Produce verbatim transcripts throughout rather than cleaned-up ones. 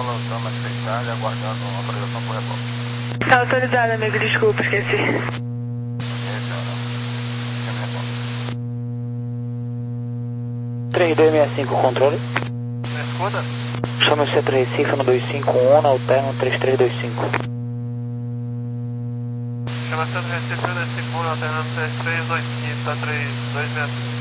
lançando na fechada, aguardando a autorização por repórter. Tá autorizado, amigo, desculpa, esqueci. três dois seis cinco, controle. Me escuta? Chama o Centro Recife no dois cinco um, na alterno três três dois cinco. Chama Centro Recife no dois cinco um, na alterno três três dois cinco, tá três dois seis cinco.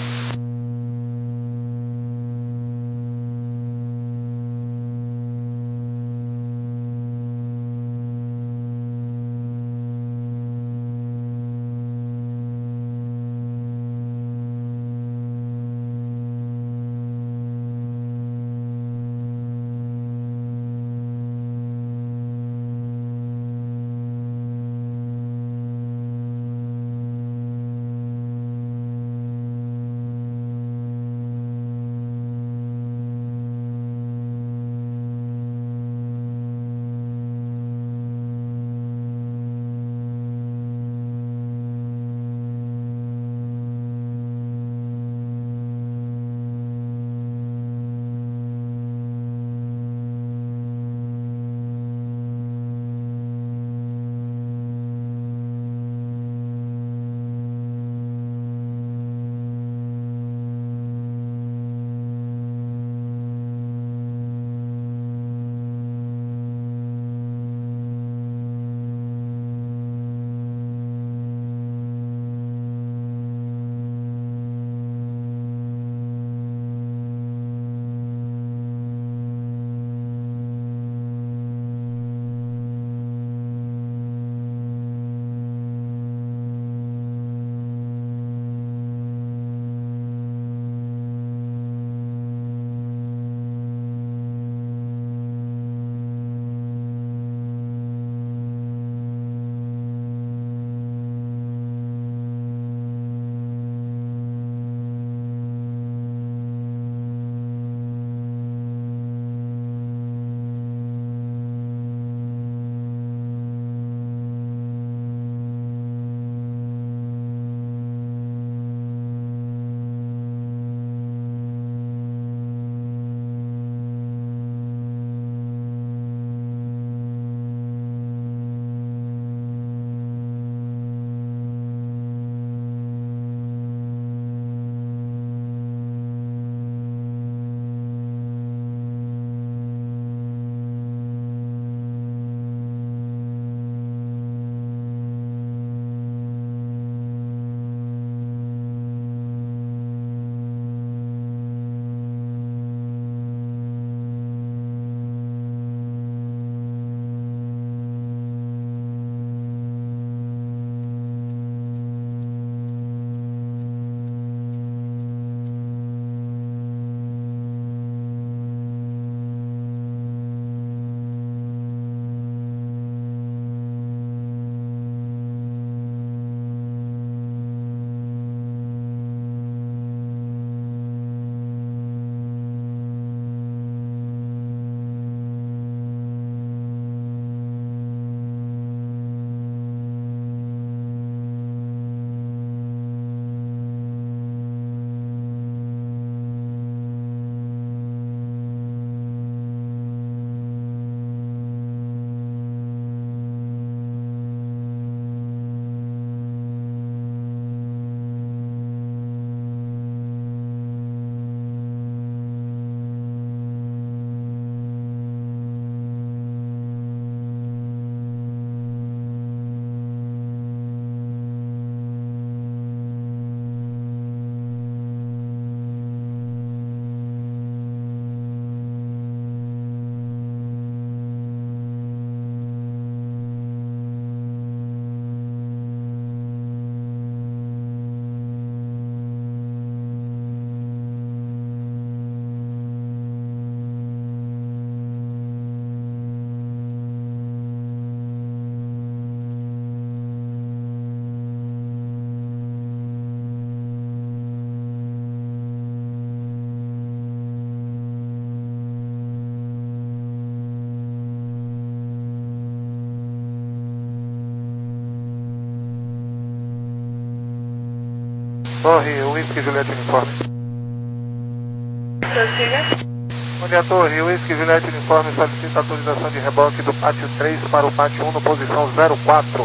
Torre, Whisky Juliette Uniforme. Prossiga. Bom dia, Torre. Whisky Juliette Uniforme solicita autorização de reboque do pátio três para o pátio um no posição zero quatro.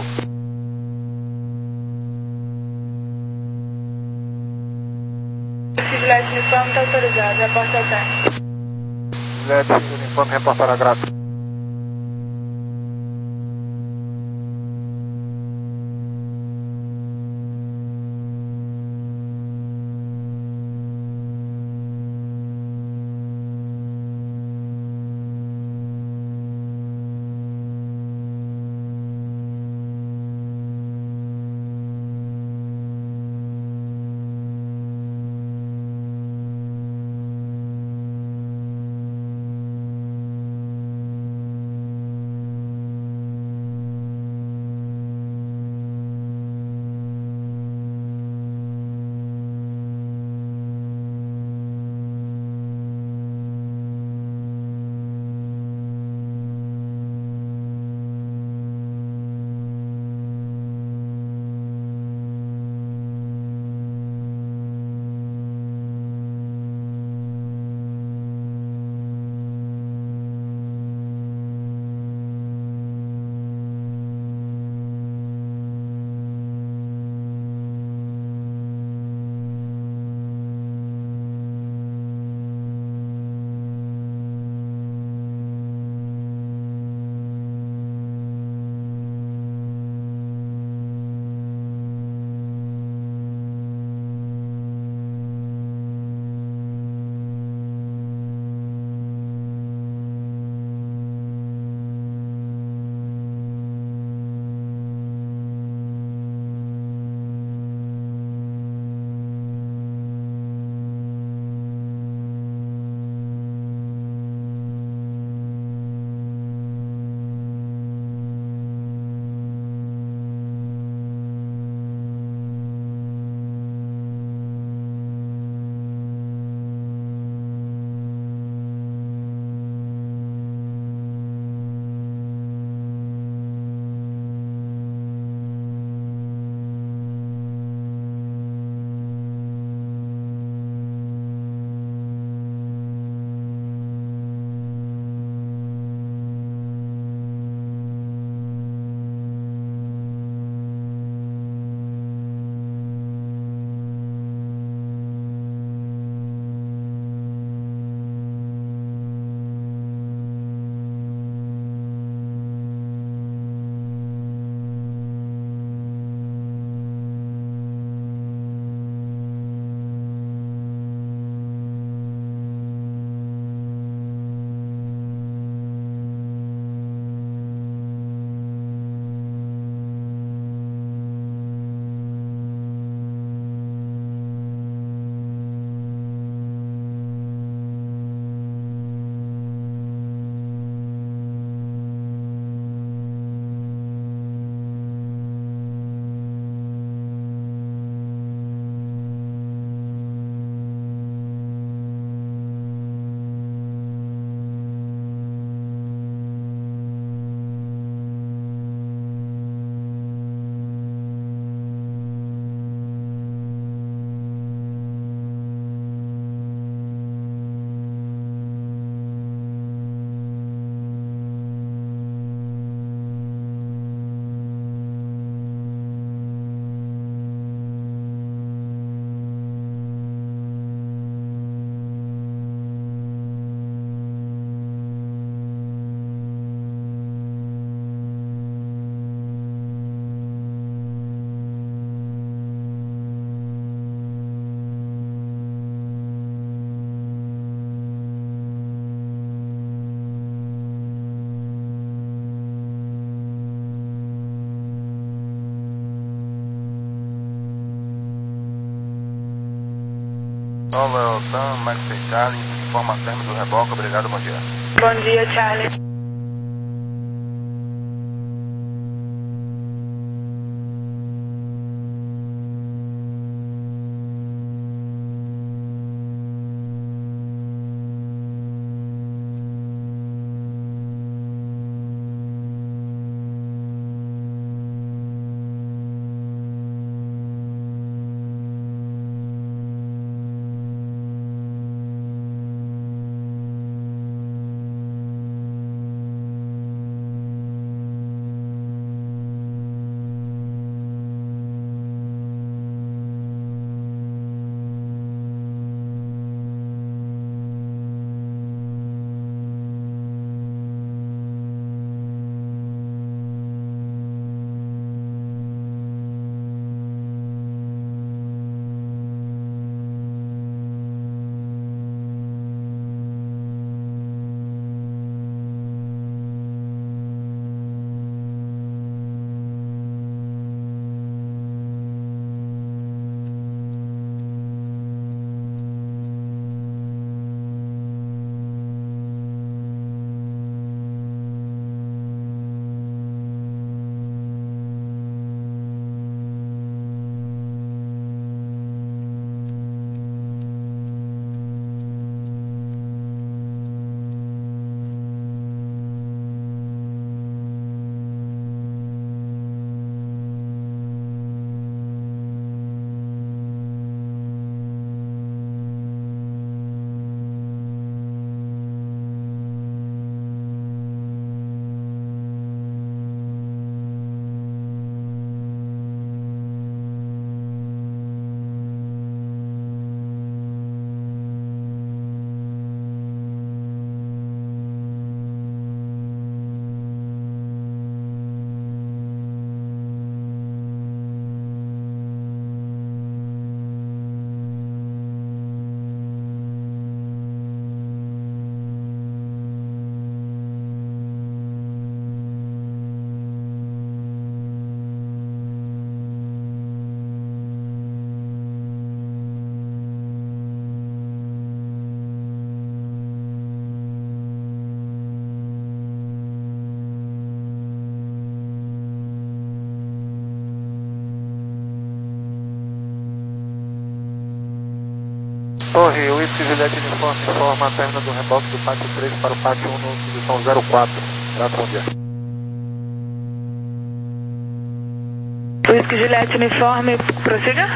Whisky Juliette Uniforme está autorizado, reporta ao tempo. Juliette Uniforme reportará grato. Nova Eltan, Max Charlie, informa término do reboque, obrigado, bom dia. Bom dia, Charlie. Torre, o Whisky Juliette Uniforme informa a término do reboque do pátio três para o pátio um, posição zero quatro. Graças, bom dia. Whisky Juliette Uniforme, prossiga.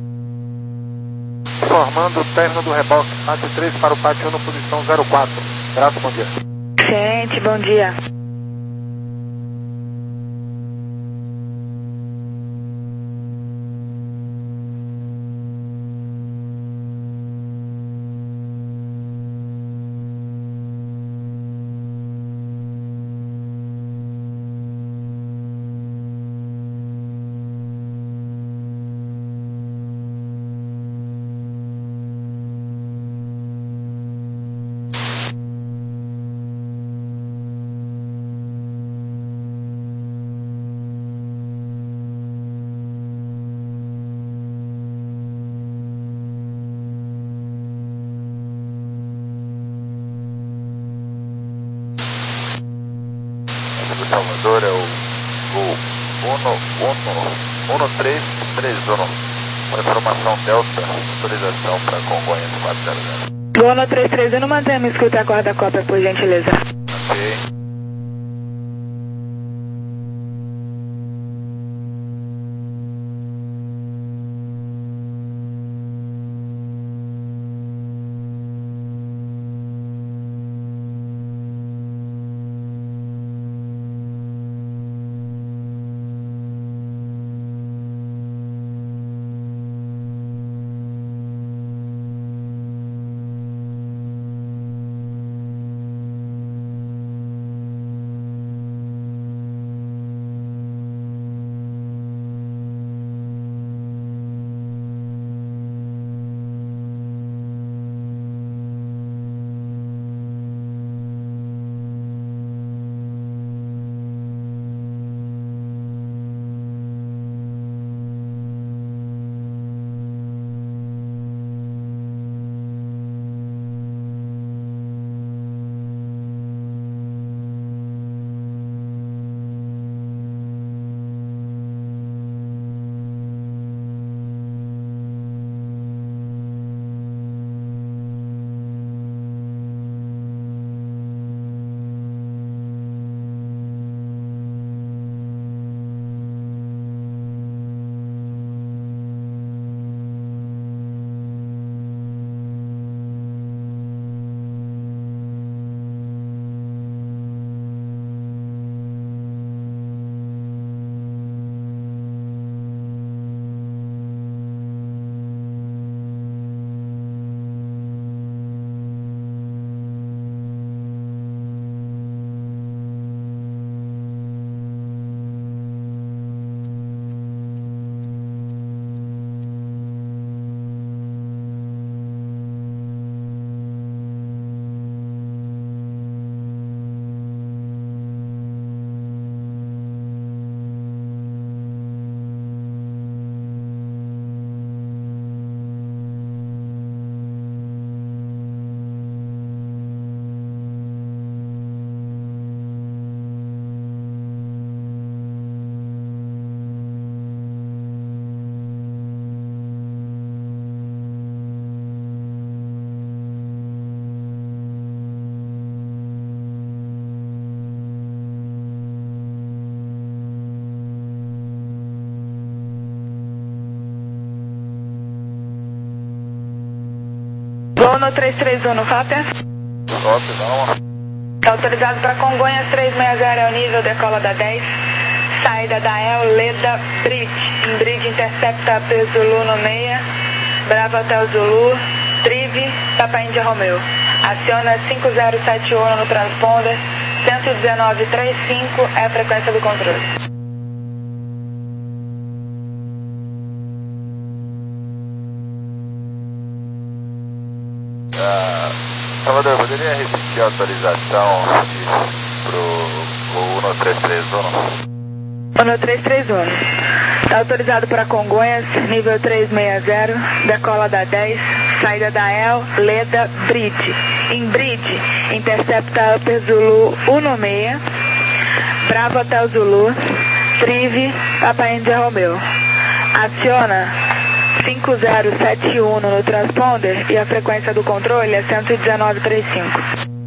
Informando o término do reboque, pátio três para o pátio um, posição zero quatro. Graças, bom dia. Gente, bom dia. Salvador é o um três três um. Uma informação Delta, autorização para Congonhas quatro zero zero. um três três um, mantenha-me escuta a guarda cópia, por gentileza. Ok. um três três um, Rota. Rota, não. Autorizado para Congonhas três seis zero, é o nível, decola da dez. Saída da El, Leda, Bridge. Em Bridge, intercepta P Zulu no meia. Bravo Hotel Zulu, Trive, Papa Índia Romeo. Aciona cinco zero sete um no transponder, cento e dezenove trinta e cinco é a frequência do controle. Ah, Salvador, poderia repetir a atualização para o um três três um? um três três um. Está autorizado para Congonhas, nível três seis zero, decola da dez, saída da El, Leda, Bridge. Em Bridge, intercepta Upper Zulu um seis, Bravo Hotel Zulu, Trive, Papa Índia Romeo. Aciona cinco zero sete um no transponder e a frequência do controle é cento e dezenove vírgula trinta e cinco.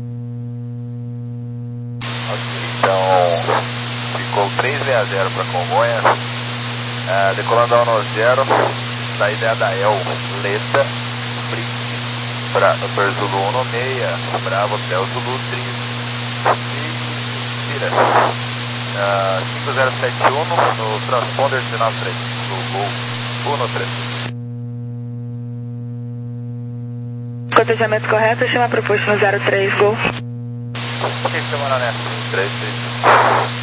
Então, ficou três seis zero para Congonhas, ah, decolando ao nove zero, saída é da El Leda, Brit, Bra Zulu um seis, Bravo Hotel Zulu trinta e tira. Uh, cinco zero sete um no transponder dezenove três do Gol um três. Cotejamento correto, chama proposto no zero três Gol. Ok, semana nessa, três três.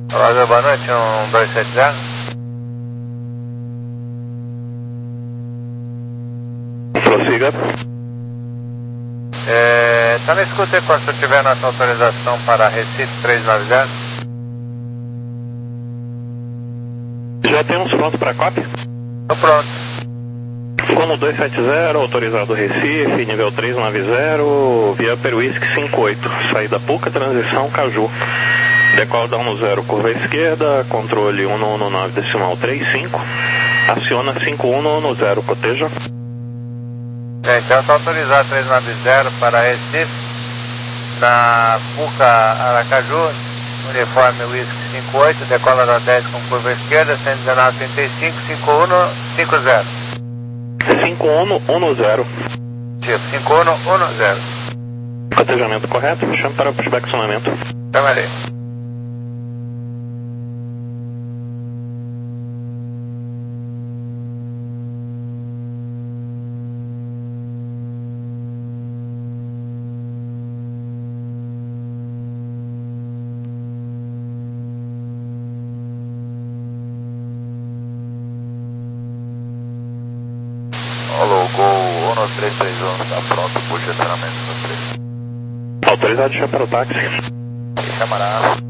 Olá, boa noite, um dois sete zero. Prossiga. É, tá na escuta aí quando você tiver nossa autorização para Recife três nove zero. Já temos pronto para cópia? Tô pronto. Como dois sete zero, autorizado Recife, nível três nove zero, via Peruísque cinco oito, saída Puca, transição Caju. Decola down no zero, curva esquerda, controle um um nove decimal três cinco, aciona cinco um no zero, coteja. É, então está autorizado três nove zero para Recife, na Puca Aracaju, uniforme Whisky cinco oito, decola da dez com curva esquerda, cento e dezenove trinta e cinco, cinco um cinco zero. cinco um um zero. Tipo, cinco um um zero. Cotejamento correto, me chamo para o pushback acionamento. Chamarei. Alô, Gol um três três um, está pronto, puxa acionamento no três. Autorizado, chama para o táxi. Chamará.